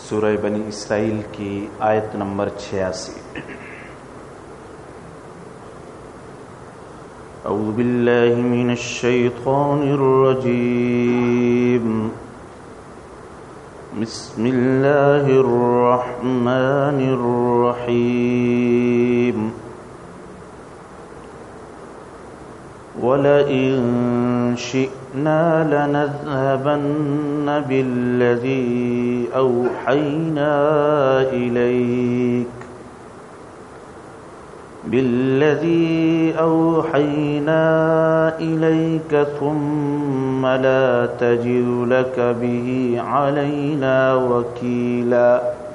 سورہ بنی اسرائیل کی آیت نمبر 86۔ اعوذ باللہ من الشیطان الرجیم، بسم اللہ الرحمن الرحیم۔ وَلَئِن شِئْنَا لَنَذْهَبَنَّ بِالَّذِي أَوْحَيْنَا إِلَيْكَ ثُمَّ لَا تَجِدُ لَكَ بِهِ عَلَيْنَا وَكِيلًا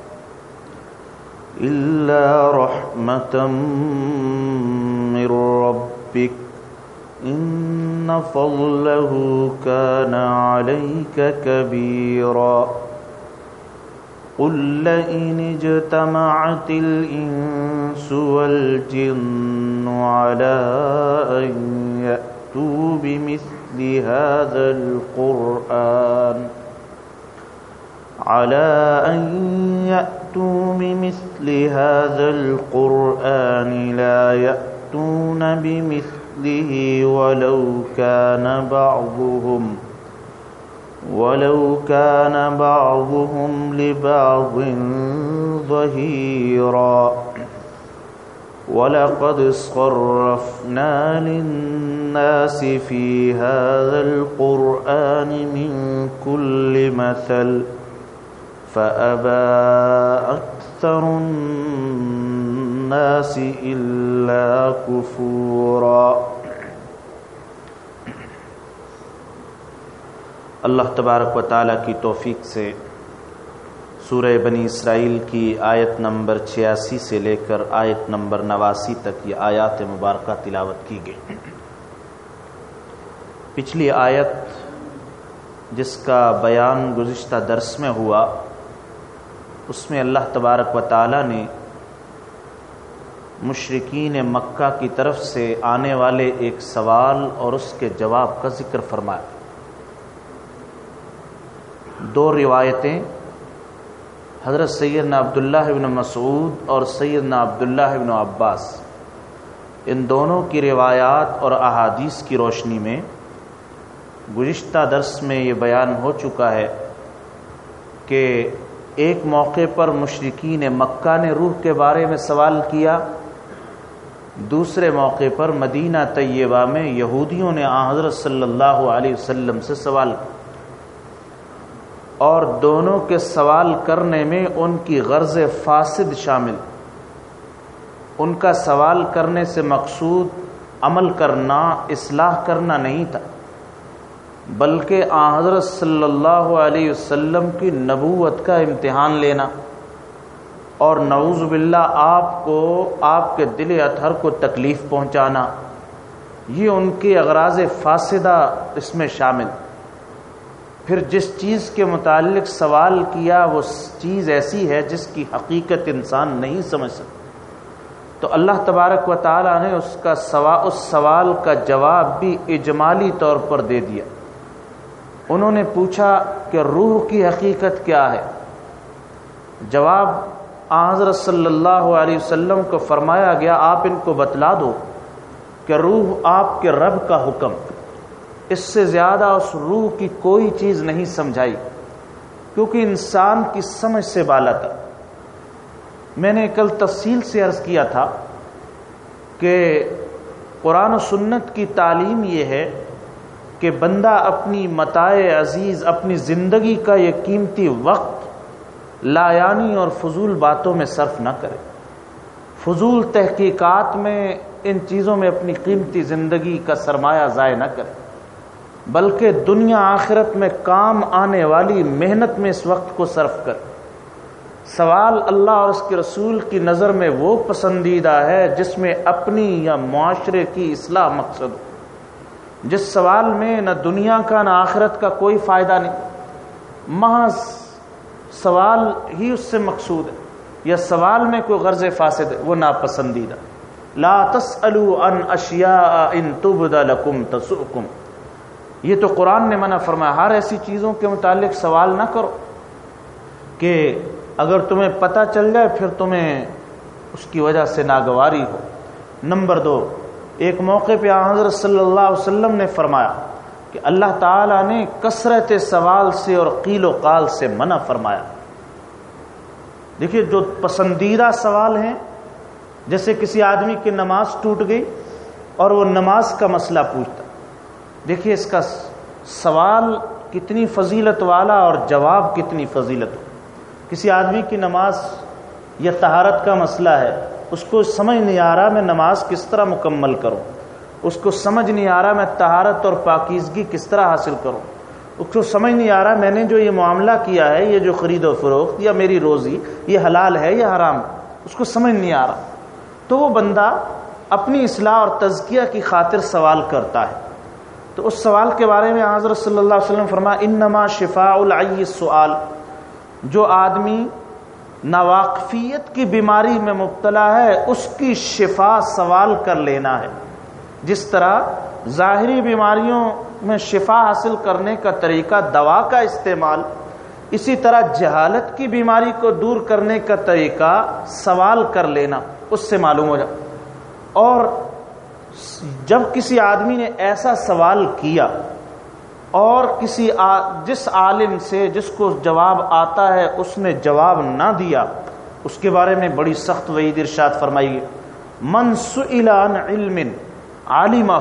إِلَّا رَحْمَةً مِّن رَّبِّكَ إِنَّ فَضْلَهُ كَانَ عَلَيْكَ كَبِيرًا۔ قُل لَّئِنِ اجْتَمَعَتِ الْإِنسُ وَالْجِنُّ عَلَىٰ أَن يَأْتُوا بِمِثْلِ هَٰذَا الْقُرْآنِ لَا يَأْتُونَ بِمِثْلِهِ وَلَوْ كَانَ بَعْضُهُمْ لِبَعْضٍ ظَهِيرًا۔ وَلَقَدْ صَرَّفْنَا لِلنَّاسِ فِي هَٰذَا الْقُرْآنِ مِن كُلِّ مَثَلٍ فَأَبَىٰ أَكْثَرُ النَّاسِ إِلَّا كُفُورًا۔ اللہ تبارک و تعالیٰ کی توفیق سے سورہ بنی اسرائیل کی آیت نمبر 86 سے لے کر آیت نمبر 89 تک یہ آیات مبارکہ تلاوت کی گئی۔ پچھلی آیت جس کا بیان گزشتہ درس میں ہوا، اس میں اللہ تبارک و تعالیٰ نے مشرکین مکہ کی طرف سے آنے والے ایک سوال اور اس کے جواب کا ذکر فرمایا۔ دو روایتیں حضرت سیدنا عبداللہ بن مسعود اور سیدنا عبداللہ بن عباس، ان دونوں کی روایات اور احادیث کی روشنی میں گزشتہ درس میں یہ بیان ہو چکا ہے کہ ایک موقع پر مشرکین مکہ نے روح کے بارے میں سوال کیا، دوسرے موقع پر مدینہ طیبہ میں یہودیوں نے حضرت صلی اللہ علیہ وسلم سے سوال کیا، اور دونوں کے سوال کرنے میں ان کی غرض فاسد شامل۔ ان کا سوال کرنے سے مقصود عمل کرنا، اصلاح کرنا نہیں تھا، بلکہ حضرت صلی اللہ علیہ وسلم کی نبوت کا امتحان لینا اور نعوذ باللہ آپ کے دل اطہر کو تکلیف پہنچانا، یہ ان کی اغراض فاسدہ اس میں شامل۔ پھر جس چیز کے متعلق سوال کیا وہ چیز ایسی ہے جس کی حقیقت انسان نہیں سمجھ سکتا، تو اللہ تبارک و تعالیٰ نے اس سوال کا جواب بھی اجمالی طور پر دے دیا۔ انہوں نے پوچھا کہ روح کی حقیقت کیا ہے؟ جواب حضرت صلی اللہ علیہ وسلم کو فرمایا گیا، آپ ان کو بتلا دو کہ روح آپ کے رب کا حکم، اس سے زیادہ اس روح کی کوئی چیز نہیں سمجھائی، کیونکہ انسان کی سمجھ سے بالا تھا۔ میں نے کل تفصیل سے عرض کیا تھا کہ قرآن و سنت کی تعلیم یہ ہے کہ بندہ اپنی متاع عزیز، اپنی زندگی کا یہ قیمتی وقت لایانی اور فضول باتوں میں صرف نہ کرے، فضول تحقیقات میں ان چیزوں میں اپنی قیمتی زندگی کا سرمایہ ضائع نہ کرے، بلکہ دنیا آخرت میں کام آنے والی محنت میں اس وقت کو صرف کر۔ سوال اللہ اور اس کے رسول کی نظر میں وہ پسندیدہ ہے جس میں اپنی یا معاشرے کی اصلاح مقصد ہو، جس سوال میں نہ دنیا کا نہ آخرت کا کوئی فائدہ نہیں، محض سوال ہی اس سے مقصود ہے، یا سوال میں کوئی غرض فاسد ہے، وہ ناپسندیدہ۔ لا تسألوا عن اشیاء ان تبد لکم تسؤکم، یہ تو قرآن نے منع فرمایا، ہر ایسی چیزوں کے متعلق سوال نہ کرو کہ اگر تمہیں پتہ چل جائے پھر تمہیں اس کی وجہ سے ناگواری ہو۔ نمبر 2، ایک موقع پہ حضرت صلی اللہ علیہ وسلم نے فرمایا کہ اللہ تعالیٰ نے کثرت سوال سے اور قیل و قال سے منع فرمایا۔ دیکھیے جو پسندیدہ سوال ہیں، جیسے کسی آدمی کی نماز ٹوٹ گئی اور وہ نماز کا مسئلہ پوچھتا، دیکھیے اس کا سوال کتنی فضیلت والا اور جواب کتنی فضیلت ہو۔ کسی آدمی کی نماز یا طہارت کا مسئلہ ہے، اس کو سمجھ نہیں آ رہا میں نماز کس طرح مکمل کروں، اس کو سمجھ نہیں آ رہا میں طہارت اور پاکیزگی کس طرح حاصل کروں، اس کو سمجھ نہیں آ رہا میں نے جو یہ معاملہ کیا ہے، یہ جو خرید و فروخت یا میری روزی، یہ حلال ہے یا حرام، اس کو سمجھ نہیں آ رہا، تو وہ بندہ اپنی اصلاح اور تزکیہ کی خاطر سوال کرتا ہے۔ تو اس سوال کے بارے میں حضرت صلی اللہ علیہ وسلم فرمایا انما شفاء العی السؤال، جو آدمی ناواقفیت کی بیماری میں مبتلا ہے اس کی شفا سوال کر لینا ہے۔ جس طرح ظاہری بیماریوں میں شفا حاصل کرنے کا طریقہ دوا کا استعمال، اسی طرح جہالت کی بیماری کو دور کرنے کا طریقہ سوال کر لینا، اس سے معلوم ہو جائے۔ اور جب کسی آدمی نے ایسا سوال کیا اور جس عالم سے جس کو جواب آتا ہے اس نے جواب نہ دیا، اس کے بارے میں بڑی سخت وعید ارشاد فرمائی، من سئل عن علم علمہ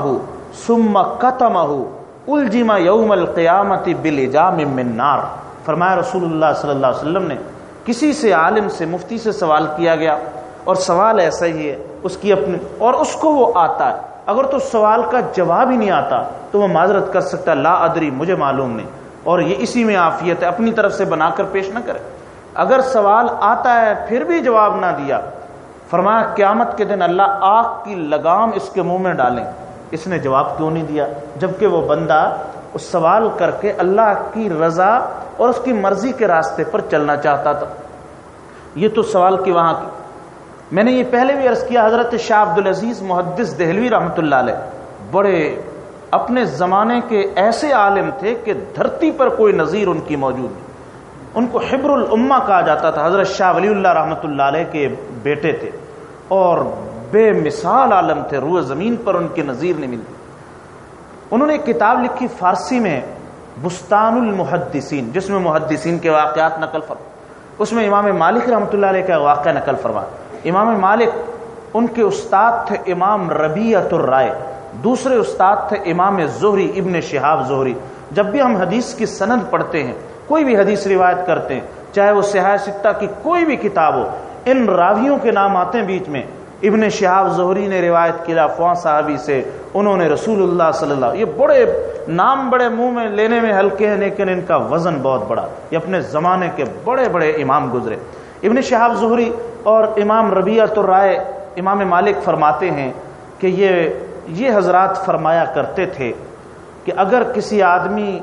ثم کتمہ الجم یوم القیامت بلجام من نار۔ فرمایا رسول اللہ صلی اللہ علیہ وسلم نے، کسی سے عالم سے، مفتی سے سوال کیا گیا اور سوال ایسا ہی ہے اس کی اپنی، اور اس کو وہ آتا ہے، اگر تو سوال کا جواب ہی نہیں آتا تو وہ معذرت کر سکتا لا ادری، مجھے معلوم نہیں، اور یہ اسی میں عافیت ہے، اپنی طرف سے بنا کر پیش نہ کرے۔ اگر سوال آتا ہے پھر بھی جواب نہ دیا، فرمایا قیامت کے دن اللہ آگ کی لگام اس کے منہ میں ڈالیں، اس نے جواب کیوں نہیں دیا، جبکہ وہ بندہ اس سوال کر کے اللہ کی رضا اور اس کی مرضی کے راستے پر چلنا چاہتا تھا۔ یہ تو سوال کی وہاں کی، میں نے یہ پہلے بھی عرض کیا، حضرت شاہ عبد العزیز محدث دہلوی رحمۃ اللہ علیہ بڑے اپنے زمانے کے ایسے عالم تھے کہ دھرتی پر کوئی نظیر ان کی موجود نہیں، ان کو حبر الامہ کہا جاتا تھا۔ حضرت شاہ ولی اللہ رحمۃ اللہ علیہ کے بیٹے تھے اور بے مثال عالم تھے، روئے زمین پر ان کی نظیر نہیں ملتی۔ انہوں نے ایک کتاب لکھی فارسی میں، بستان المحدثین، جس میں محدثین کے واقعات نقل فرما، اس میں امام مالک رحمۃ اللہ علیہ کا واقعہ نقل فرما۔ امام مالک، ان کے استاد تھے امام ربیعۃ الرائے، دوسرے استاد تھے امام زہری ابن شہاب زہری۔ جب بھی ہم حدیث کی سند پڑھتے ہیں، کوئی بھی حدیث روایت کرتے ہیں، چاہے وہ صحیح ستہ کی کوئی بھی کتاب ہو، ان راویوں کے نام آتے ہیں بیچ میں، ابن شہاب زہری نے روایت کیا فلاں صحابی سے، انہوں نے رسول اللہ صلی اللہ، یہ بڑے نام بڑے منہ میں لینے میں ہلکے ہیں لیکن ان کا وزن بہت بڑا، یہ اپنے زمانے کے بڑے بڑے امام گزرے۔ ابن شہاب زہری اور امام ربیعۃ الرائے، امام مالک فرماتے ہیں کہ یہ حضرات فرمایا کرتے تھے کہ اگر کسی آدمی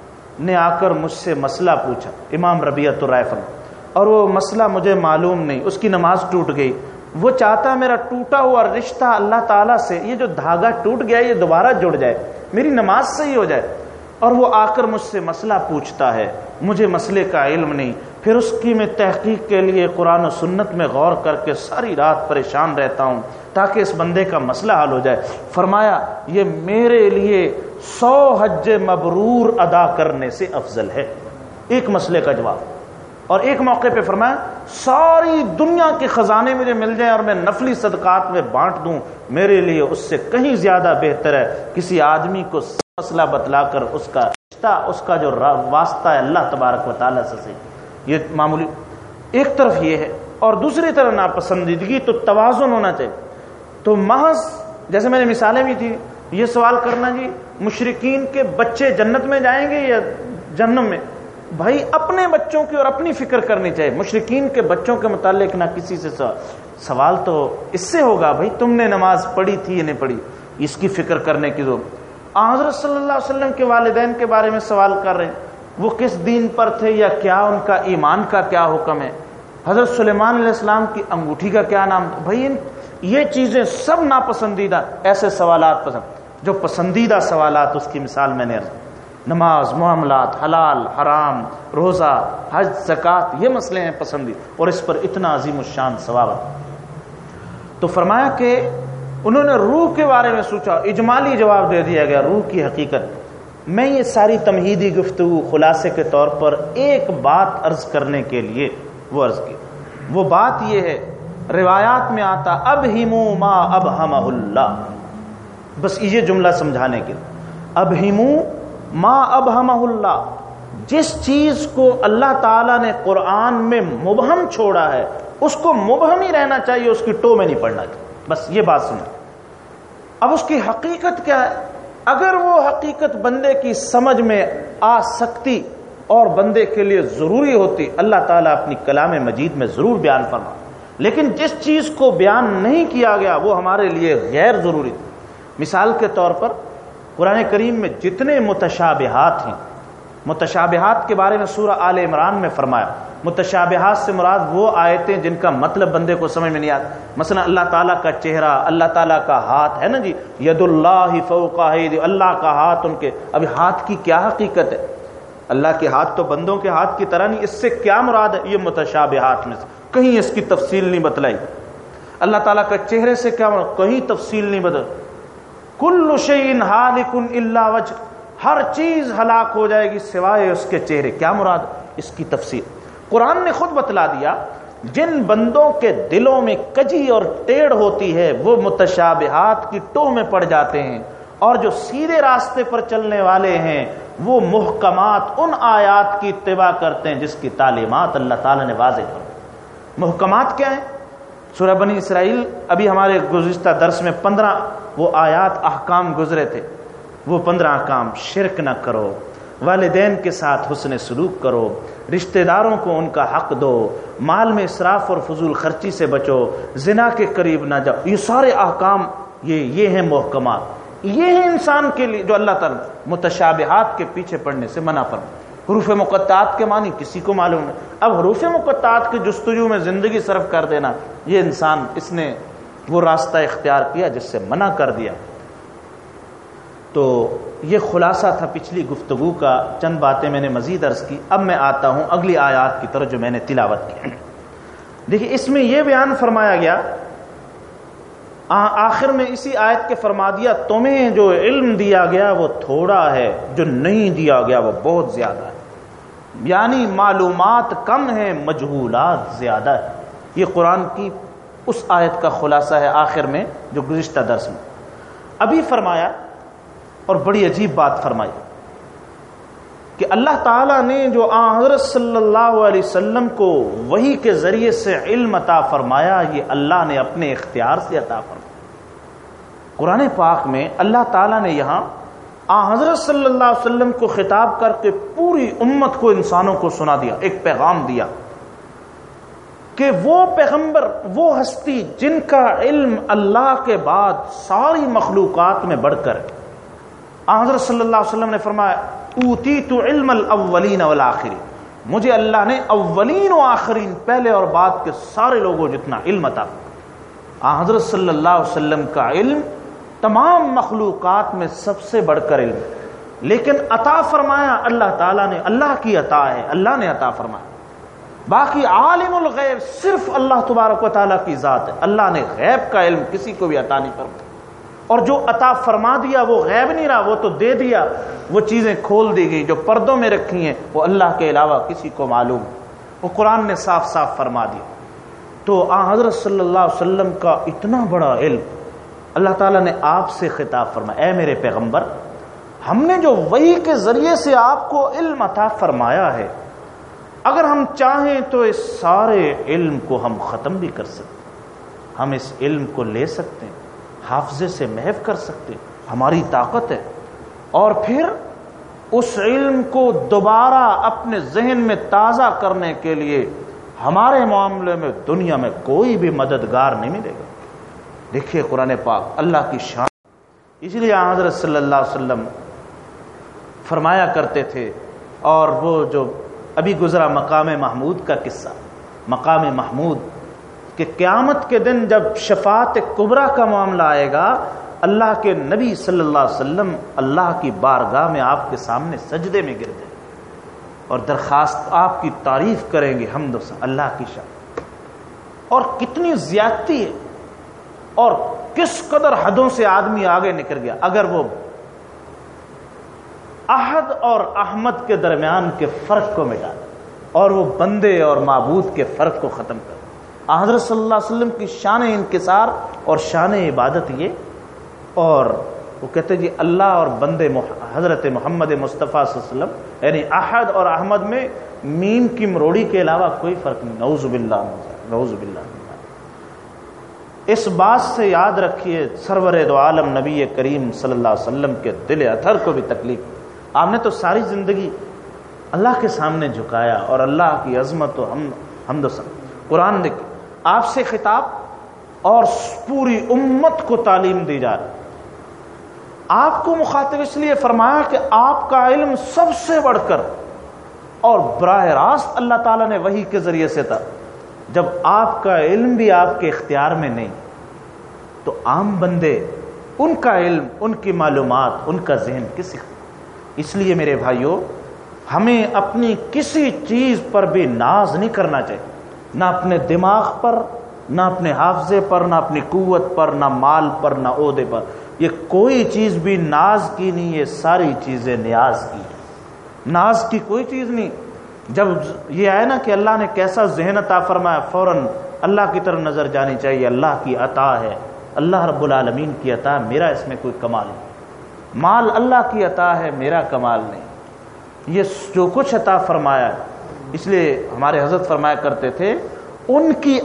نے آ کر مجھ سے مسئلہ پوچھا، امام ربیعۃ الرائے فرماتے، اور وہ مسئلہ مجھے معلوم نہیں، اس کی نماز ٹوٹ گئی، وہ چاہتا ہے میرا ٹوٹا ہوا رشتہ اللہ تعالیٰ سے، یہ جو دھاگا ٹوٹ گیا یہ دوبارہ جڑ جائے، میری نماز صحیح ہو جائے، اور وہ آ کر مجھ سے مسئلہ پوچھتا ہے، مجھے مسئلے کا علم نہیں، پھر اس کی میں تحقیق کے لیے قرآن و سنت میں غور کر کے ساری رات پریشان رہتا ہوں تاکہ اس بندے کا مسئلہ حل ہو جائے۔ فرمایا یہ میرے لیے 100 حج مبرور ادا کرنے سے افضل ہے، ایک مسئلے کا جواب۔ اور ایک موقع پہ فرمایا ساری دنیا کے خزانے مجھے مل جائیں اور میں نفلی صدقات میں بانٹ دوں، میرے لیے اس سے کہیں زیادہ بہتر ہے کسی آدمی کو مسئلہ بتلا کر اس کا رشتہ، اس کا جو واسطہ ہے اللہ تبارک و تعالیٰ سے۔ یہ معمولی ایک طرف یہ ہے، اور دوسری طرف ناپسندیدگی تو توازن ہونا چاہیے۔ تو محض جیسے میں نے مثالیں بھی تھی، یہ سوال کرنا جی مشرکین کے بچے جنت میں جائیں گے یا جہنم میں، بھائی اپنے بچوں کی اور اپنی فکر کرنی چاہیے، مشرکین کے بچوں کے متعلق نہ کسی سے سوال تو اس سے ہوگا بھائی تم نے نماز پڑھی تھی یا نہیں پڑھی، اس کی فکر کرنے کی ضرورت۔ حضرت صلی اللہ علیہ وسلم کے والدین کے بارے میں سوال کر رہے ہیں، وہ کس دین پر تھے یا کیا ان کا ایمان کا کیا حکم ہے، حضرت سلیمان علیہ السلام کی انگوٹھی کا کیا نام تھا، بھائی یہ چیزیں سب ناپسندیدہ، ایسے سوالات پسند، جو پسندیدہ سوالات اس کی مثال میں نے نماز، معاملات، حلال حرام، روزہ، حج، زکوٰۃ، یہ مسئلے ہیں پسندیدہ، اور اس پر اتنا عظیم الشان ثواب ہے۔ تو فرمایا کہ انہوں نے روح کے بارے میں سوچا، اجمالی جواب دے دیا گیا روح کی حقیقت۔ میں یہ ساری تمہیدی گفتگو خلاصے کے طور پر ایک بات عرض کرنے کے لیے وہ عرض کی، وہ بات یہ ہے، روایات میں آتا ابہموا ما ابہمہ اللہ، بس یہ جملہ سمجھانے کے لیے، ابہموا ما ابہمہ اللہ، جس چیز کو اللہ تعالیٰ نے قرآن میں مبہم چھوڑا ہے اس کو مبہم ہی رہنا چاہیے، اس کی ٹو میں نہیں پڑنا چاہیے، بس یہ بات سنیں۔ اب اس کی حقیقت کیا ہے؟ اگر وہ حقیقت بندے کی سمجھ میں آ سکتی اور بندے کے لیے ضروری ہوتی، اللہ تعالیٰ اپنی کلام مجید میں ضرور بیان فرما، لیکن جس چیز کو بیان نہیں کیا گیا وہ ہمارے لیے غیر ضروری تھی۔ مثال کے طور پر قرآن کریم میں جتنے متشابہات ہیں، متشابہات کے بارے میں سورہ آل عمران میں فرمایا، متشابہات سے مراد وہ آیتیں جن کا مطلب بندے کو سمجھ میں نہیں آتا، مثلا اللہ تعالیٰ کا چہرہ، اللہ تعالیٰ کا ہاتھ ہے نا جی، ید اللہ فوق ایدی، اللہ کا ہاتھ ان کے، ابھی ہاتھ کی کیا حقیقت ہے؟ اللہ کے ہاتھ تو بندوں کے ہاتھ کی طرح نہیں، اس سے کیا مراد ہے؟ یہ متشابہات میں سے کہیں اس کی تفصیل نہیں بتلائی۔ اللہ تعالیٰ کا چہرے سے کیا مراد؟ کہیں تفصیل نہیں بدل۔ کل شیء ہالک الا وجہ، ہر چیز ہلاک ہو جائے گی سوائے اس کے چہرے، کیا مراد؟ اس کی تفصیل قرآن نے خود بتلا دیا۔ جن بندوں کے دلوں میں کجی اور ٹیڑھ ہوتی ہے وہ متشابہات کی ٹو میں پڑ جاتے ہیں، اور جو سیدھے راستے پر چلنے والے ہیں وہ محکمات ان آیات کی اتباع کرتے ہیں جس کی تعلیمات اللہ تعالیٰ نے واضح کر۔ محکمات کیا ہیں؟ سورہ بنی اسرائیل، ابھی ہمارے گزشتہ درس میں 15 وہ آیات احکام گزرے تھے، وہ 15 احکام، شرک نہ کرو، والدین کے ساتھ حسن سلوک کرو، رشتہ داروں کو ان کا حق دو، مال میں اسراف اور فضول خرچی سے بچو، زنا کے قریب نہ جاؤ، یہ سارے احکام یہ ہیں محکمات، یہ ہیں انسان کے لیے جو اللہ تعالیٰ متشابہات کے پیچھے پڑنے سے منع فرمایا۔ حروف مقطعات کے معنی کسی کو معلوم ہے، اب حروف مقطعات کی جستجو میں زندگی صرف کر دینا، یہ انسان اس نے وہ راستہ اختیار کیا جس سے منع کر دیا۔ تو یہ خلاصہ تھا پچھلی گفتگو کا، چند باتیں میں نے مزید عرض کی۔ اب میں آتا ہوں اگلی آیات کی طرف جو میں نے تلاوت کی۔ دیکھیے اس میں یہ بیان فرمایا گیا، آخر میں اسی آیت کے فرما دیا تمہیں جو علم دیا گیا وہ تھوڑا ہے، جو نہیں دیا گیا وہ بہت زیادہ ہے، یعنی معلومات کم ہیں، مجہولات زیادہ ہے۔ یہ قرآن کی اس آیت کا خلاصہ ہے آخر میں جو گزشتہ درس میں ابھی فرمایا، اور بڑی عجیب بات فرمائی کہ اللہ تعالیٰ نے جو حضرت صلی اللہ علیہ وسلم کو وحی کے ذریعے سے علم عطا فرمایا، یہ اللہ نے اپنے اختیار سے عطا فرمایا۔ قرآن پاک میں اللہ تعالیٰ نے یہاں حضرت صلی اللہ علیہ وسلم کو خطاب کر کے پوری امت کو، انسانوں کو سنا دیا، ایک پیغام دیا کہ وہ پیغمبر، وہ ہستی جن کا علم اللہ کے بعد ساری مخلوقات میں بڑھ کر ہے۔ حضرت صلی اللہ علیہ وسلم نے فرمایا اوتیت علم الاولین والآخرین، مجھے اللہ نے اولین و آخرین، پہلے اور بعد کے سارے لوگوں جتنا علم عطا فرمایا۔ حضرت صلی اللہ علیہ وسلم کا علم تمام مخلوقات میں سب سے بڑھ کر علم، لیکن عطا فرمایا اللہ تعالیٰ نے، اللہ کی عطا ہے، اللہ نے عطا فرمایا۔ باقی عالم الغیب صرف اللہ تبارک و تعالیٰ کی ذات ہے، اللہ نے غیب کا علم کسی کو بھی عطا نہیں فرمایا، اور جو عطا فرما دیا وہ غیب نہیں رہا، وہ تو دے دیا، وہ چیزیں کھول دی گئی جو پردوں میں رکھی ہیں، وہ اللہ کے علاوہ کسی کو معلوم ہے، وہ قرآن نے صاف صاف فرما دیا۔ تو حضرت صلی اللہ علیہ وسلم کا اتنا بڑا علم، اللہ تعالیٰ نے آپ سے خطاب فرمایا، اے میرے پیغمبر، ہم نے جو وحی کے ذریعے سے آپ کو علم عطا فرمایا ہے، اگر ہم چاہیں تو اس سارے علم کو ہم ختم بھی کر سکتے ہیں، ہم اس علم کو لے سکتے ہیں، حافظے سے محو کر سکتے ہیں، ہماری طاقت ہے، اور پھر اس علم کو دوبارہ اپنے ذہن میں تازہ کرنے کے لیے ہمارے معاملے میں دنیا میں کوئی بھی مددگار نہیں ملے گا۔ دیکھیے قرآن پاک اللہ کی شان، اس لیے حضرت صلی اللہ علیہ وسلم فرمایا کرتے تھے، اور وہ جو ابھی گزرا مقام محمود کا قصہ، مقام محمود کہ قیامت کے دن جب شفاعت کبریٰ کا معاملہ آئے گا، اللہ کے نبی صلی اللہ علیہ وسلم اللہ کی بارگاہ میں آپ کے سامنے سجدے میں گر جائیں اور درخواست آپ کی تعریف کریں گے، حمد و ثنا اللہ کی شان. اور کتنی زیادتی ہے اور کس قدر حدوں سے آدمی آگے نکل گیا. اگر وہ احد اور احمد کے درمیان کے فرق کو مٹا دے اور وہ بندے اور معبود کے فرق کو ختم کر دے. حضرت صلی اللہ علیہ وسلم کی شان انکسار اور شان عبادت یہ، اور وہ کہتے جی اللہ اور بندے حضرت محمد مصطفیٰ صلی اللہ علیہ وسلم، یعنی احد اور احمد میں میم کی مروڑی کے علاوہ کوئی فرق نہیں. نعوذ باللہ نعوذ باللہ. اس بات سے یاد رکھیے سرور دو عالم نبی کریم صلی اللہ علیہ وسلم کے دل اطہر کو بھی تکلیف. آپ نے تو ساری زندگی اللہ کے سامنے جھکایا اور اللہ کی عظمت و حمد و ثنا. قرآن دیکھیں، آپ سے خطاب اور پوری امت کو تعلیم دی جا رہی. آپ کو مخاطب اس لیے فرمایا کہ آپ کا علم سب سے بڑھ کر اور براہ راست اللہ تعالیٰ نے وحی کے ذریعے سے تھا. جب آپ کا علم بھی آپ کے اختیار میں نہیں تو عام بندے ان کا علم، ان کی معلومات، ان کا ذہن کس. اس لیے میرے بھائیوں، ہمیں اپنی کسی چیز پر بھی ناز نہیں کرنا چاہیے، نہ اپنے دماغ پر، نہ اپنے حافظے پر، نہ اپنی قوت پر، نہ مال پر، نہ عہدے پر. یہ کوئی چیز بھی ناز کی نہیں، یہ ساری چیزیں نیاز کی. ناز کی کوئی چیز نہیں. جب یہ آئے نا کہ اللہ نے کیسا ذہن عطا فرمایا، فوراً اللہ کی طرف نظر جانی چاہیے. اللہ کی عطا ہے، اللہ رب العالمین کی عطا، میرا اس میں کوئی کمال نہیں. مال اللہ کی عطا ہے، میرا کمال نہیں. یہ جو کچھ عطا فرمایا ہے، اس لیے ہمارے حضرت فرمایا کرتے تھے ان کی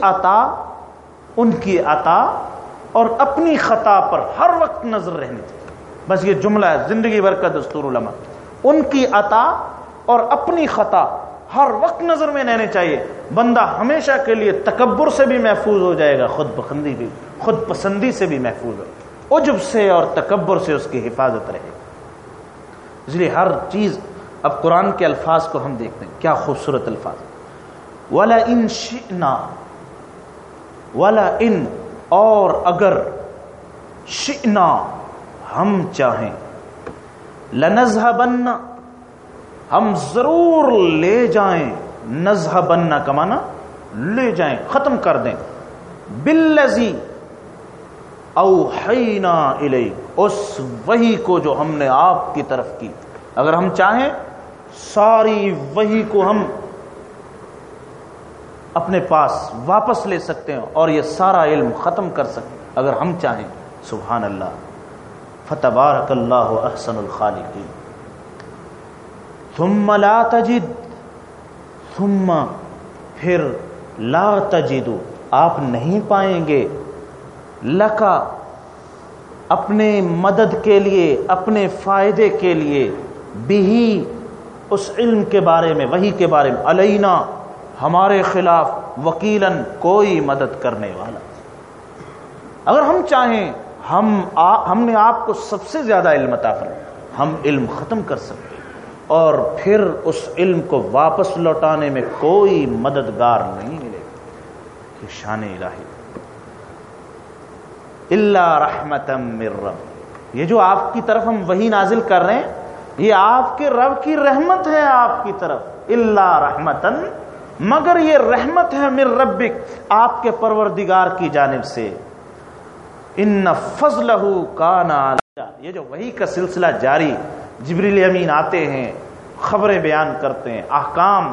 عطا اور اپنی خطا پر ہر وقت نظر رہنی چاہیے. بس یہ جملہ ہے زندگی بھر کا دستور علماء. ان کی عطا اور اپنی خطا ہر وقت نظر میں رہنے چاہیے. بندہ ہمیشہ کے لیے تکبر سے بھی محفوظ ہو جائے گا، خود پسندی سے بھی محفوظ ہو، عجب سے اور تکبر سے اس کی حفاظت رہے. اس لیے ہر چیز. اب قرآن کے الفاظ کو ہم دیکھتے ہیں، کیا خوبصورت الفاظ. وَلَئِن شِئْنَا، وَلَئِن اور اگر، شِئْنَا ہم چاہیں، لَنَذْهَبَنَّ ہم ضرور لے جائیں، نذهبن کا معنی لے جائیں، ختم کر دیں، بِالَّذِي اوحینا الیک، اس وحی کو جو ہم نے آپ کی طرف کی. اگر ہم چاہیں ساری وحی کو ہم اپنے پاس واپس لے سکتے ہیں اور یہ سارا علم ختم کر سکتے ہیں اگر ہم چاہیں. سبحان اللہ. فتبارک اللہ احسن الخالقین. ثم لا تجد، ثم پھر لا تجدو آپ نہیں پائیں گے، لکا اپنے مدد کے لیے، اپنے فائدے کے لیے، بھی اس علم کے بارے میں، وحی کے بارے میں، علینا ہمارے خلاف، وکیلن کوئی مدد کرنے والا. اگر ہم چاہیں ہم نے آپ کو سب سے زیادہ علم عطا فرمایا، ہم علم ختم کر سکتے اور پھر اس علم کو واپس لوٹانے میں کوئی مددگار نہیں ملے گا. یہ شان الہی. الا رحمتا من رب، یہ جو آپ کی طرف ہم وحی نازل کر رہے ہیں یہ آپ کے رب کی رحمت ہے آپ کی طرف. الا رحمتا، مگر یہ رحمت ہے من ربک، آپ کے پروردگار کی جانب سے. ان فضلہ کان علی، یہ جو وحی کا سلسلہ جاری، جبریل امین آتے ہیں، خبریں بیان کرتے ہیں، احکام.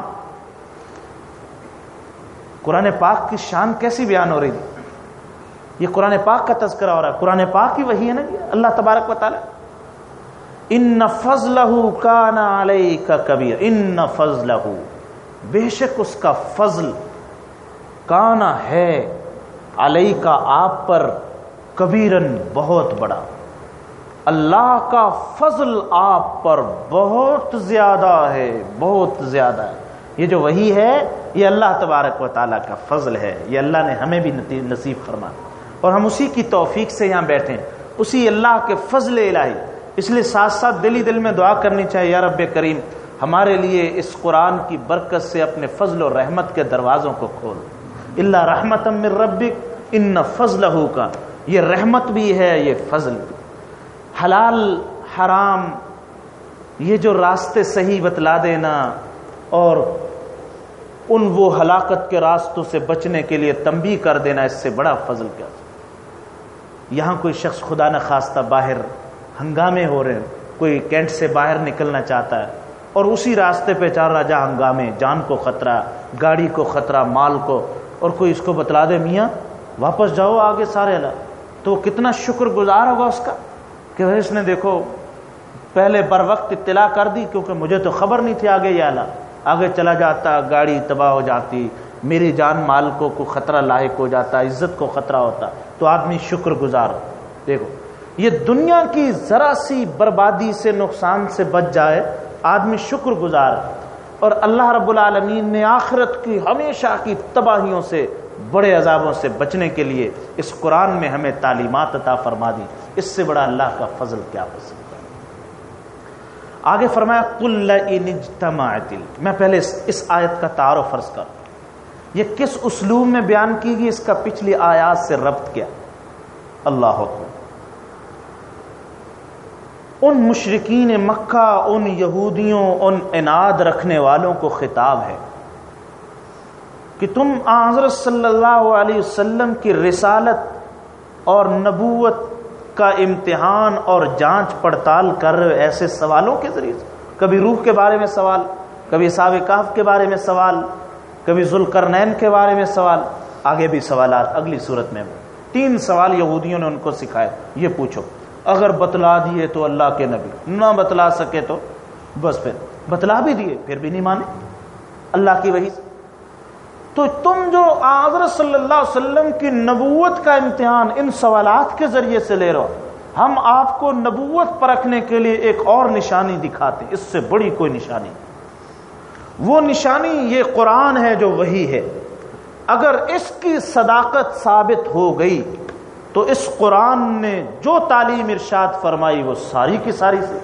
قرآن پاک کی شان کیسی بیان ہو رہی تھی؟ یہ قرآن پاک کا تذکرہ ہو رہا ہے، قرآن پاک ہی وحی ہے نا اللہ تبارک و تعالی. ان فضلہ کان علیک کبیر، ان فضلہ بے شک اس کا فضل، کان ہے، علیک آپ پر، کبیرن بہت بڑا. اللہ کا فضل آپ پر بہت زیادہ ہے، بہت زیادہ ہے. یہ جو وحی ہے یہ اللہ تبارک و تعالیٰ کا فضل ہے، یہ اللہ نے ہمیں بھی نصیب فرمایا اور ہم اسی کی توفیق سے یہاں بیٹھے ہیں، اسی اللہ کے فضل الہی. اس لیے ساتھ ساتھ دل میں دعا کرنی چاہیے، یا رب کریم ہمارے لیے اس قرآن کی برکت سے اپنے فضل و رحمت کے دروازوں کو کھول. الا رحمتا من ربک ان فضلہ کا، یہ رحمت بھی ہے یہ فضل بھی۔ حلال حرام یہ جو راستے صحیح بتلا دینا اور ان وہ ہلاکت کے راستوں سے بچنے کے لیے تنبیہ کر دینا، اس سے بڑا فضل کیا۔ یہاں کوئی شخص خدا نہ خواستہ باہر ہنگامے ہو رہے ہیں، کوئی کینٹ سے باہر نکلنا چاہتا ہے اور اسی راستے پہ چل رہا جہاں ہنگامے، جان کو خطرہ، گاڑی کو خطرہ، مال کو، اور کوئی اس کو بتلا دے میاں واپس جاؤ آگے سارے اللہ، تو کتنا شکر گزار ہوگا اس کا کہ اس نے دیکھو پہلے بر وقت اطلاع کر دی، کیونکہ مجھے تو خبر نہیں تھی آگے یہ اللہ، آگے چلا جاتا گاڑی تباہ ہو جاتی، میری جان مال کو کوئی خطرہ لاحق ہو جاتا، عزت کو خطرہ ہوتا، تو آدمی شکر گزار ہو۔ دیکھو یہ دنیا کی ذرا سی بربادی سے، نقصان سے بچ جائے آدمی شکر گزار، اور اللہ رب العالمین نے آخرت کی ہمیشہ کی تباہیوں سے، بڑے عذابوں سے بچنے کے لیے اس قرآن میں ہمیں تعلیمات عطا فرما دی۔ اس سے بڑا اللہ کا فضل کیا ہو سکتا ہے۔ آگے فرمایا قُلْ لَئِنِ اجْتَمَعَتِ، میں پہلے اس آیت کا تعارف فرض کر، یہ کس اسلوب میں بیان کی گئی، اس کا پچھلی آیات سے ربط کیا۔ اللہ اکبر، ان مشرکین مکہ، ان یہودیوں، ان عناد رکھنے والوں کو خطاب ہے کہ تم حضرت صلی اللہ علیہ وسلم کی رسالت اور نبوت کا امتحان اور جانچ پڑتال کر رہے ہو ایسے سوالوں کے ذریعے سے، کبھی روح کے بارے میں سوال، کبھی اصحاب کہف کے بارے میں سوال، کبھی ذوالقرنین کے بارے میں سوال، آگے بھی سوالات اگلی صورت میں 3 سوال یہودیوں نے ان کو سکھائے، یہ پوچھو، اگر بتلا دیے تو اللہ کے نبی، نہ بتلا سکے تو بس پھر بتلا بھی دیے پھر بھی نہیں مانے اللہ کی وحی سے، تو تم جو حضرت صلی اللہ علیہ وسلم کی نبوت کا امتحان ان سوالات کے ذریعے سے لے رہے ہو، ہم آپ کو نبوت پرکھنے کے لیے ایک اور نشانی دکھاتے ہیں، اس سے بڑی کوئی نشانی، وہ نشانی یہ قرآن ہے جو وحی ہے، اگر اس کی صداقت ثابت ہو گئی تو اس قرآن نے جو تعلیم ارشاد فرمائی وہ ساری کی ساری سے،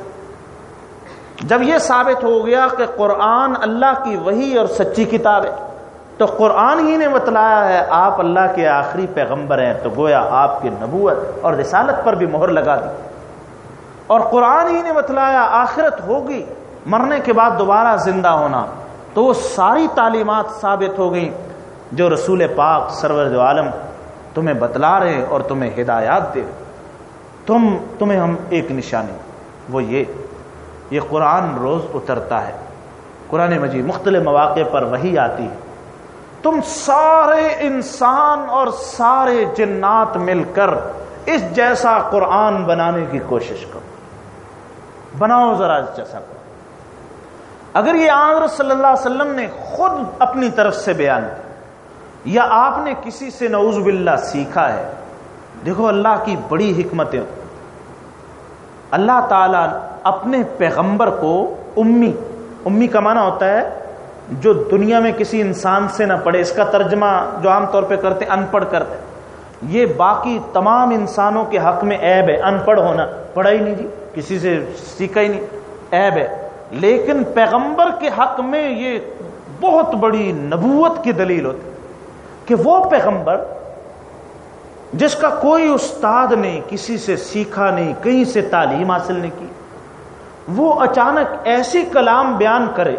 جب یہ ثابت ہو گیا کہ قرآن اللہ کی وحی اور سچی کتاب ہے، تو قرآن ہی نے بتلایا ہے آپ اللہ کے آخری پیغمبر ہیں، تو گویا آپ کی نبوت اور رسالت پر بھی مہر لگا دی، اور قرآن ہی نے بتلایا آخرت ہوگی، مرنے کے بعد دوبارہ زندہ ہونا، تو وہ ساری تعلیمات ثابت ہو گئیں جو رسول پاک سرور عالم تمہیں بتلا رہے اور تمہیں ہدایات دے رہے۔ تمہیں ہم ایک نشانی، وہ یہ قرآن روز اترتا ہے، قرآن مجید مختلف مواقع پر وحی آتی ہے، تم سارے انسان اور سارے جنات مل کر اس جیسا قرآن بنانے کی کوشش کرو، بناؤ ذرا اس جیسا قرآن۔ اگر یہ حضرت صلی اللہ علیہ وسلم نے خود اپنی طرف سے بیان کیا یا آپ نے کسی سے نعوذ باللہ سیکھا ہے، دیکھو اللہ کی بڑی حکمتیں، اللہ تعالیٰ اپنے پیغمبر کو امی کا معنی ہوتا ہے جو دنیا میں کسی انسان سے نہ پڑھے، اس کا ترجمہ جو عام طور پہ کرتے ان پڑھ کرتے، یہ باقی تمام انسانوں کے حق میں عیب ہے، ان پڑھ ہونا، پڑھا ہی نہیں جی، کسی سے سیکھا ہی نہیں، عیب ہے، لیکن پیغمبر کے حق میں یہ بہت بڑی نبوت کی دلیل ہوتی کہ وہ پیغمبر جس کا کوئی استاد نہیں، کسی سے سیکھا نہیں، کہیں سے تعلیم حاصل نہیں کی، وہ اچانک ایسی کلام بیان کرے،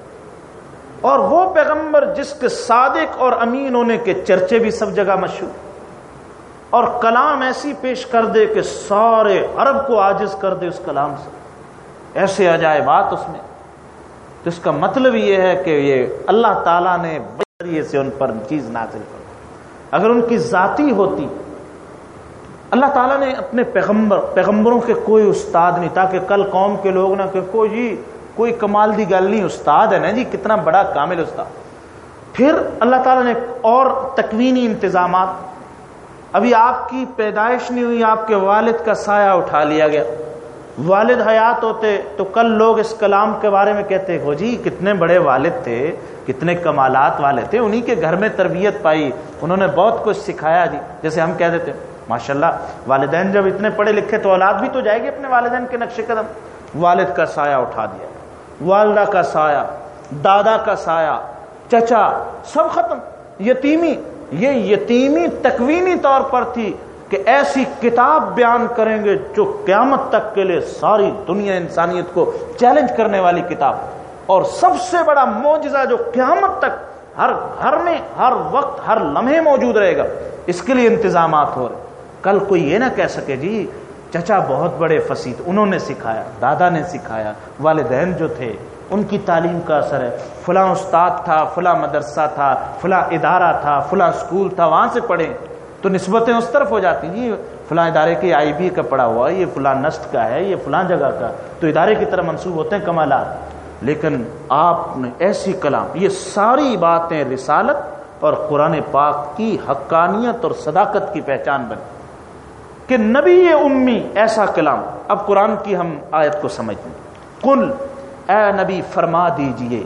اور وہ پیغمبر جس کے صادق اور امین ہونے کے چرچے بھی سب جگہ مشہور، اور کلام ایسی پیش کر دے کہ سارے عرب کو عاجز کر دے اس کلام سے، ایسے عجائبات اس میں، تو اس کا مطلب یہ ہے کہ یہ اللہ تعالیٰ نے ذریعے سے ان پر چیز نازل کر، اگر ان کی ذاتی ہوتی، اللہ تعالیٰ نے اپنے پیغمبروں کے کوئی استاد نہیں، تاکہ کل قوم کے لوگ نہ کہ کوئی کمال دی گل نہیں، استاد ہے نا جی، کتنا بڑا کامل استاد۔ پھر اللہ تعالیٰ نے اور تکوینی انتظامات، ابھی آپ کی پیدائش نہیں ہوئی، آپ کے والد کا سایہ اٹھا لیا گیا، والد حیات ہوتے تو کل لوگ اس کلام کے بارے میں کہتے ہو جی کتنے بڑے والد تھے، کتنے کمالات والے تھے، انہی کے گھر میں تربیت پائی، انہوں نے بہت کچھ سکھایا جی، جیسے ہم کہہ دیتے ماشاءاللہ والدین جب اتنے پڑھے لکھے تو اولاد بھی تو جائے گی اپنے والدین کے نقش قدم۔ والد کا سایہ اٹھا دیا، والدہ کا سایہ، دادا کا سایہ، چچا، سب ختم، یتیمی، یہ یتیمی تکوینی طور پر تھی کہ ایسی کتاب بیان کریں گے جو قیامت تک کے لیے ساری دنیا انسانیت کو چیلنج کرنے والی کتاب، اور سب سے بڑا معجزہ جو قیامت تک ہر گھر میں ہر وقت ہر لمحے موجود رہے گا، اس کے لیے انتظامات ہو رہے۔ کل کوئی یہ نہ کہہ سکے جی چچا بہت بڑے فصیح تھے، انہوں نے سکھایا، دادا نے سکھایا، والدین جو تھے ان کی تعلیم کا اثر ہے، فلاں استاد تھا، فلاں مدرسہ تھا، فلاں ادارہ تھا، فلاں اسکول تھا، وہاں سے پڑھے، تو نسبتیں اس طرف ہو جاتی ہیں، یہ فلاں ادارے کے آئی بی کا پڑھا ہوا، یہ فلاں نسٹ کا ہے، یہ فلاں جگہ کا، تو ادارے کی طرف منسوب ہوتے ہیں کمالات۔ لیکن آپ نے ایسی کلام، یہ ساری باتیں رسالت اور قرآن پاک کی حقانیت اور صداقت کی پہچان بنی کہ نبی امی ایسا کلام۔ اب قرآن کی ہم آیت کو سمجھیں۔ قل، اے نبی فرما دیجئے،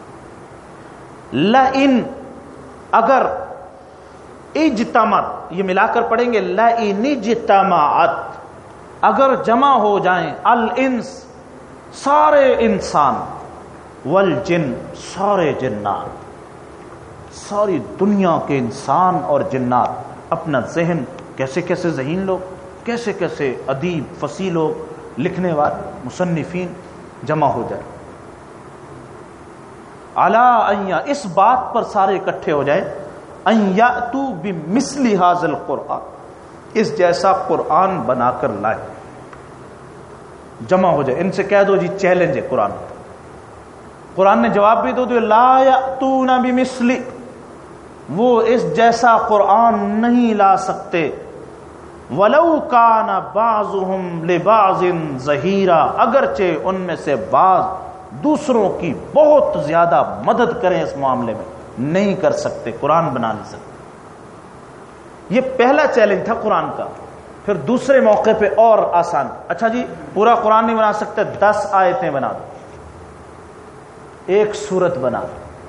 لئن، اگر، اجتمعت، یہ ملا کر پڑھیں گے، لئن اجتمعت، اگر جمع ہو جائیں، الانس، سارے انسان، والجن، سارے جنات، ساری دنیا کے انسان اور جنات، اپنا ذہن، کیسے کیسے ذہین لوگ، کیسے کیسے ادیب فصیح لوگ، لکھنے والے مصنفین جمع ہو جائے، علی ان، اس بات پر سارے اکٹھے ہو جائیں، ان یاتوا بمثل ھذا القرآن، اس جیسا قرآن بنا کر لائے، جمع ہو جائے۔ ان سے کہہ دو جی چیلنج ہے قرآن۔ قرآن نے جواب بھی دو دیا، لا یاتون بمثل، وہ اس جیسا قرآن نہیں لا سکتے، ولو کان بعضهم لبعض ظہیرا، اگرچہ ان میں سے بعض دوسروں کی بہت زیادہ مدد کریں اس معاملے میں، نہیں کر سکتے، قرآن بنا نہیں سکتے۔ یہ پہلا چیلنج تھا قرآن کا۔ پھر دوسرے موقع پہ اور آسان، اچھا جی پورا قرآن نہیں بنا سکتے، 10 آیتیں بنا دو، ایک سورت بنا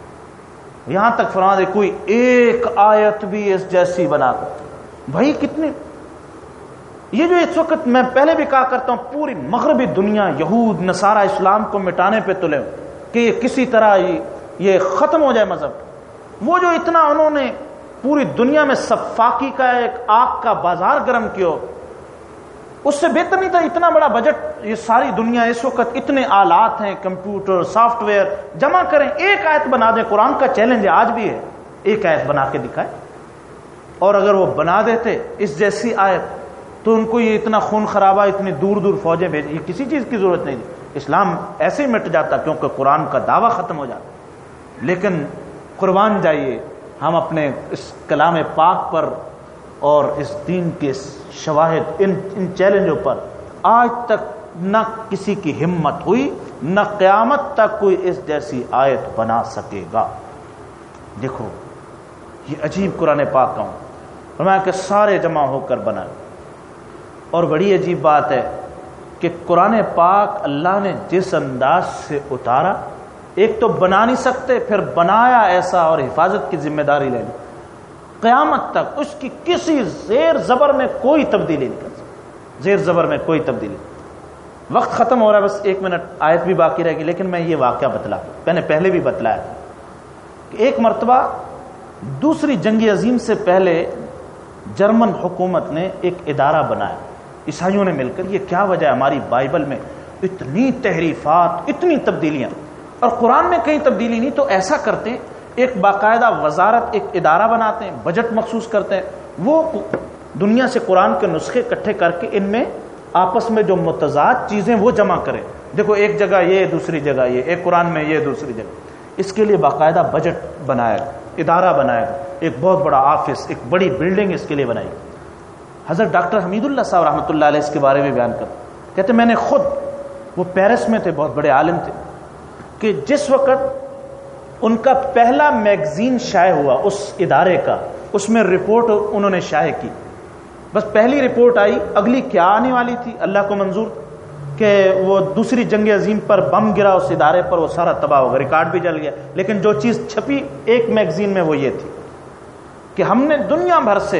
دو، یہاں تک فرما دے کوئی ایک آیت بھی اس جیسی بنا دو۔ بھائی کتنی، یہ جو اس وقت میں پہلے بھی کہا کرتا ہوں، پوری مغربی دنیا، یہود نصارہ اسلام کو مٹانے پہ تلے کہ یہ کسی طرح یہ ختم ہو جائے مذہب، وہ جو اتنا انہوں نے پوری دنیا میں سفاکی کا ایک آگ کا بازار گرم کیا، اس سے بہتر نہیں تھا اتنا بڑا بجٹ، یہ ساری دنیا اس وقت اتنے آلات ہیں، کمپیوٹر، سافٹ ویئر، جمع کریں، ایک آیت بنا دیں۔ قرآن کا چیلنج ہے، آج بھی ہے، ایک آیت بنا کے دکھائے۔ اور اگر وہ بنا دیتے اس جیسی آیت تو ان کو یہ اتنا خون خرابہ، اتنی دور دور فوجیں بھیجیں، یہ کسی چیز کی ضرورت نہیں تھی، اسلام ایسے ہی مٹ جاتا کیونکہ قرآن کا دعویٰ ختم ہو جاتا۔ لیکن قربان جائیے ہم اپنے اس کلام پاک پر اور اس دین کے شواہد، ان چیلنجوں پر آج تک نہ کسی کی ہمت ہوئی، نہ قیامت تک کوئی اس جیسی آیت بنا سکے گا۔ دیکھو یہ عجیب قرآن پاک کا ہوں، فرمایا کہ سارے جمع ہو کر بنائے۔ اور بڑی عجیب بات ہے کہ قرآن پاک اللہ نے جس انداز سے اتارا، ایک تو بنا نہیں سکتے، پھر بنایا ایسا اور حفاظت کی ذمہ داری لے لی، قیامت تک اس کی کسی زیر زبر میں کوئی تبدیلی نہیں کر سکتے، زیر زبر میں کوئی تبدیلی۔ وقت ختم ہو رہا ہے، بس 1 منٹ آیت بھی باقی رہے گی، لیکن میں یہ واقعہ بتلا، میں نے پہلے بھی بتلایا کہ ایک مرتبہ دوسری جنگ عظیم سے پہلے جرمن حکومت نے ایک ادارہ بنایا، عیسائیوں نے مل کر۔ یہ کیا وجہ ہے ہماری بائبل میں اتنی تحریفات، اتنی تبدیلیاں، اور قرآن میں کہیں تبدیلی نہیں؟ تو ایسا کرتے ہیں، ایک باقاعدہ وزارت، ایک ادارہ بناتے ہیں، بجٹ مخصوص کرتے ہیں، وہ دنیا سے قرآن کے نسخے اکٹھے کر کے ان میں آپس میں جو متضاد چیزیں وہ جمع کریں۔ دیکھو ایک جگہ یہ، دوسری جگہ یہ، ایک قرآن میں یہ، دوسری جگہ، اس کے لیے باقاعدہ بجٹ بنایا گا، ادارہ بنایا گا، ایک بہت بڑا آفس، ایک بڑی بلڈنگ اس کے لیے بنائی گئی۔ حضرت ڈاکٹر حمید اللہ صاحب رحمۃ اللہ علیہ اس کے بارے میں بیان کرتے، کہتے میں نے خود، وہ پیرس میں تھے، بہت بڑے عالم تھے، کہ جس وقت ان کا پہلا میگزین شائع ہوا اس ادارے کا، اس میں رپورٹ انہوں نے شائع کی، بس پہلی رپورٹ آئی، اگلی کیا آنے والی تھی اللہ کو منظور کہ وہ دوسری جنگ عظیم پر بم گرا اس ادارے پر، وہ سارا تباہ ہو گیا، ریکارڈ بھی جل گیا، لیکن جو چیز چھپی ایک میگزین میں وہ یہ تھی کہ ہم نے دنیا بھر سے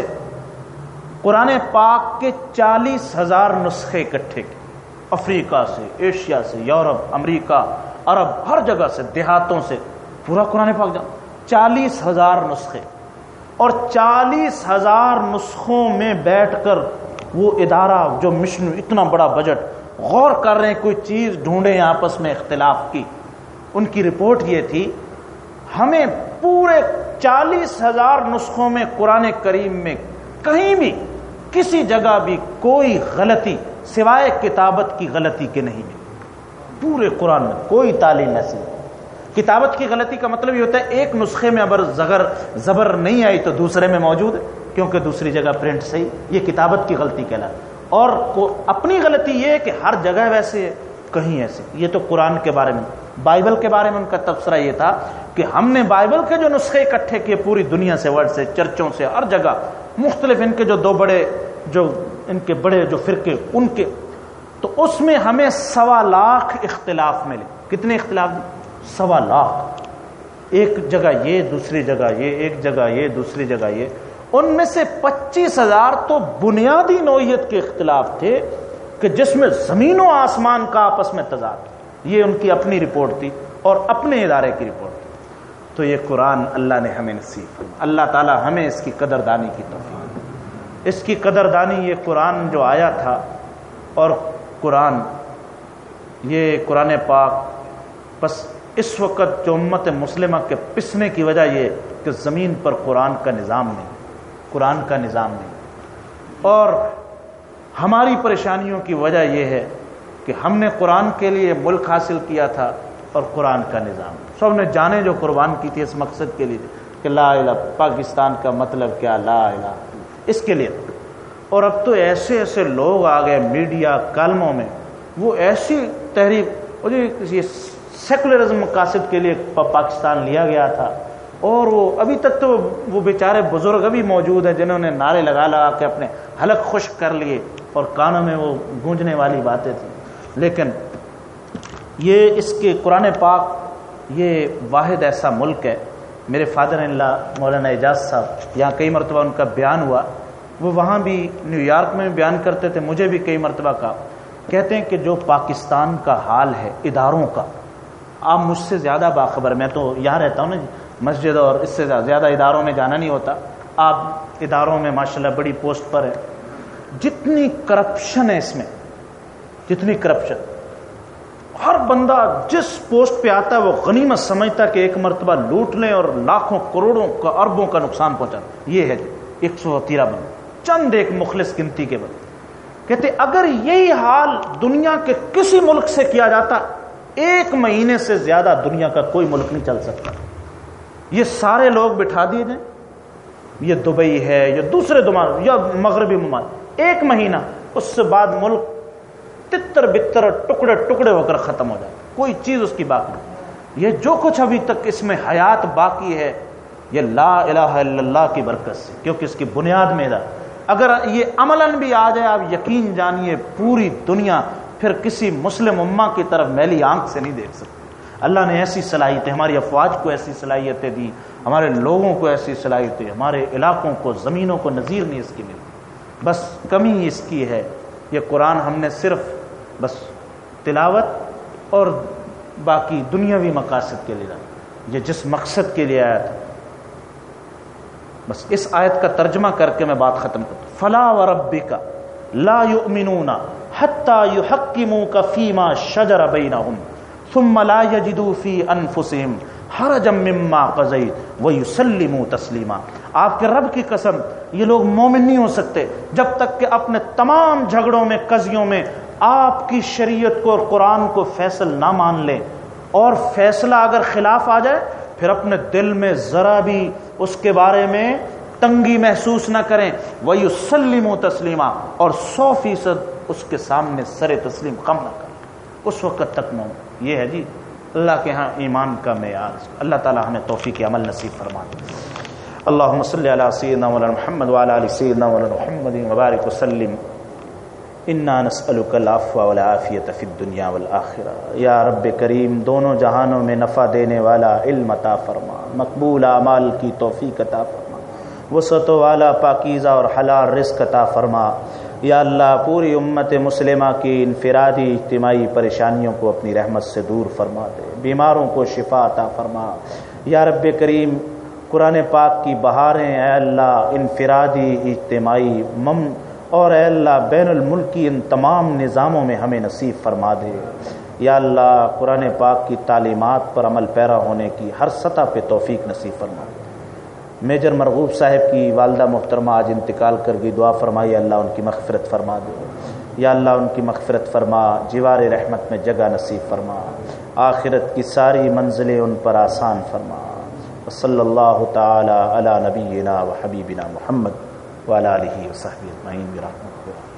قرآن پاک کے 40,000 نسخے اکٹھے کیے، افریقہ سے، ایشیا سے، یورپ، امریکہ، عرب، ہر جگہ سے، دیہاتوں سے، پورا قرآن پاک 40,000 نسخے، اور 40,000 نسخوں میں بیٹھ کر وہ ادارہ جو مشن اتنا بڑا بجٹ غور کر رہے ہیں کوئی چیز ڈھونڈیں آپس میں اختلاف کی. ان کی رپورٹ یہ تھی ہمیں پورے 40,000 نسخوں میں قرآن کریم میں کہیں بھی کسی جگہ بھی کوئی غلطی سوائے کتابت کی غلطی کے نہیں ملی. پورے قرآن میں کوئی تعلیم ایسی نہیں. کتابت کی غلطی کا مطلب یہ ہوتا ہے ایک نسخے میں اگر زبر نہیں آئی تو دوسرے میں موجود ہے کیونکہ دوسری جگہ پرنٹ صحیح. یہ کتابت کی غلطی کہلاتی. اور اپنی غلطی یہ ہے کہ ہر جگہ ویسے ہے کہیں ایسے. یہ تو قرآن کے بارے میں. بائبل کے بارے میں ان کا تبصرہ یہ تھا کہ ہم نے بائبل کے جو نسخے اکٹھے کیے پوری دنیا سے, ورڈ سے, چرچوں سے, ہر جگہ مختلف ان کے جو دو بڑے جو فرقے ان کے, تو اس میں ہمیں 1.25 لاکھ اختلاف ملے. کتنے اختلاف؟ 1.25 لاکھ. ایک جگہ یہ, دوسری جگہ یہ, ایک جگہ یہ, دوسری جگہ یہ. ان میں سے 25,000 تو بنیادی نوعیت کے اختلاف تھے کہ جس میں زمین و آسمان کا آپس میں تضاد. یہ ان کی اپنی رپورٹ تھی اور اپنے ادارے کی رپورٹ تھی. تو یہ قرآن اللہ نے ہمیں نصیب فرمایا. اللہ تعالی ہمیں اس کی قدردانی کی توفیق. اس کی قدردانی, یہ قرآن جو آیا تھا اور یہ قرآن پاک, بس اس وقت جو امت مسلمہ کے پسنے کی وجہ یہ کہ زمین پر قرآن کا نظام نہیں. اور ہماری پریشانیوں کی وجہ یہ ہے کہ ہم نے قرآن کے لیے ملک حاصل کیا تھا اور قرآن کا نظام. سب نے جانے جو قربان کی تھی اس مقصد کے لیے کہ لا الہ, پاکستان کا مطلب کیا, لا الہ, اس کے لیے. اور اب تو ایسے لوگ آ گئے میڈیا کالموں میں, وہ ایسی تحریک, یہ سیکولرزم مقاصد کے لیے پاکستان لیا گیا تھا. اور وہ ابھی تک تو وہ بیچارے بزرگ ابھی موجود ہیں جنہوں نے نعرے لگا کے اپنے حلق خشک کر لیے اور کانوں میں وہ گونجنے والی باتیں تھیں. لیکن یہ اس کے قرآن پاک یہ واحد ایسا ملک ہے. میرے فادر ان لا مولانا اعجاز صاحب, یہاں کئی مرتبہ ان کا بیان ہوا, وہ وہاں بھی نیو یارک میں بیان کرتے تھے, مجھے بھی کئی مرتبہ کہا. کہتے ہیں کہ جو پاکستان کا حال ہے اداروں کا, آپ مجھ سے زیادہ باخبر, میں تو یہاں رہتا ہوں نا, مسجد اور اس سے زیادہ اداروں میں جانا نہیں ہوتا. آپ اداروں میں ماشاءاللہ بڑی پوسٹ پر ہیں. جتنی کرپشن ہے اس میں, جتنی کرپشن, ہر بندہ جس پوسٹ پہ آتا ہے وہ غنیمت سمجھتا کہ ایک مرتبہ لوٹ لیں اور لاکھوں کروڑوں کا اربوں کا نقصان پہنچا. یہ ہے 113 بندے, چند ایک مخلص گنتی کے بندے. کہتے اگر یہی حال دنیا کے کسی ملک سے کیا جاتا, 1 مہینے سے زیادہ دنیا کا کوئی ملک نہیں چل سکتا. یہ سارے لوگ بٹھا دیے جائیں, یہ دبئی ہے یا دوسرے یا مغربی ممالک, 1 مہینہ, اس سے بعد ملک تتر بتر ٹکڑے ہو کر ختم ہو جائے, کوئی چیز اس کی باقی نہیں. یہ جو کچھ ابھی تک اس میں حیات باقی ہے یہ لا الہ الا اللہ کی برکت سے, کیونکہ اس کی بنیاد میں دا. اگر یہ عملاً بھی آ جائے, آپ یقین جانیے پوری دنیا پھر کسی مسلم امہ کی طرف میلی آنکھ سے نہیں دیکھ سکتی. اللہ نے ایسی صلاحیتیں, ہماری افواج کو ایسی صلاحیتیں دی, ہمارے لوگوں کو ایسی صلاحیتیں, ہمارے علاقوں کو, زمینوں کو نظیر نہیں اس کی ملی. بس کمی اس کی ہے, یہ قرآن ہم نے صرف بس تلاوت اور باقی دنیاوی مقاصد کے لیے, یہ جس مقصد کے لیے آیا تھا. بس اس آیت کا ترجمہ کر کے میں بات ختم کرتا ہوں. فلا وربک لا یؤمنون حتی یحکموک فیما شجر بینہم ثم لا یجدوا فی انفسہم حرجا مما قضیت ویسلموا تسلیما. آپ کے رب کی قسم, یہ لوگ مومن نہیں ہو سکتے جب تک کہ اپنے تمام جھگڑوں میں, قضیوں میں آپ کی شریعت کو اور قرآن کو فیصل نہ مان لیں, اور فیصلہ اگر خلاف آ جائے پھر اپنے دل میں ذرا بھی اس کے بارے میں تنگی محسوس نہ کریں. وَيُسَلِّمُوا تَسْلِيمًا, اور 100% اس کے سامنے سر تسلیم کم نہ کریں, اس وقت تک مومن. یہ ہے جی اللہ کے ہاں ایمان کا معیار. اللہ تعالی ہمیں توفیق عمل نصیب فرمائے. اللہم صلی علی سیدنا مولانا محمد وعلی آل سیدنا مولانا محمد وبارک وسلم. انا نسألک العفو والعافیۃ فی الدنیا والآخرہ. یا رب کریم, دونوں جہانوں میں نفع دینے والا علم عطا فرما, مقبول اعمال کی توفیق عطا فرما, وسعت والا پاکیزہ اور حلال رزق عطا فرما. یا اللہ, پوری امت مسلمہ کی انفرادی اجتماعی پریشانیوں کو اپنی رحمت سے دور فرما دے, بیماروں کو شفا عطا فرما. یا رب کریم, قرآن پاک کی بہاریں اے اللہ انفرادی اجتماعی اور اے اللہ بین الملکی ان تمام نظاموں میں ہمیں نصیب فرما دے۔ یا اللہ قرآن پاک کی تعلیمات پر عمل پیرا ہونے کی ہر سطح پہ توفیق نصیب فرما دے۔ میجر مرغوب صاحب کی والدہ محترمہ آج انتقال کر گئی، دعا فرمائی اللہ ان کی مغفرت فرما دے۔ یا اللہ ان کی مغفرت فرما، جوار رحمت میں جگہ نصیب فرما، آخرت کی ساری منزلیں ان پر آسان فرما۔ صلی اللہ تعالی علی نبینا و حبیبنا محمد وعلی آلہ وصحبہ اجمعین برحمتک۔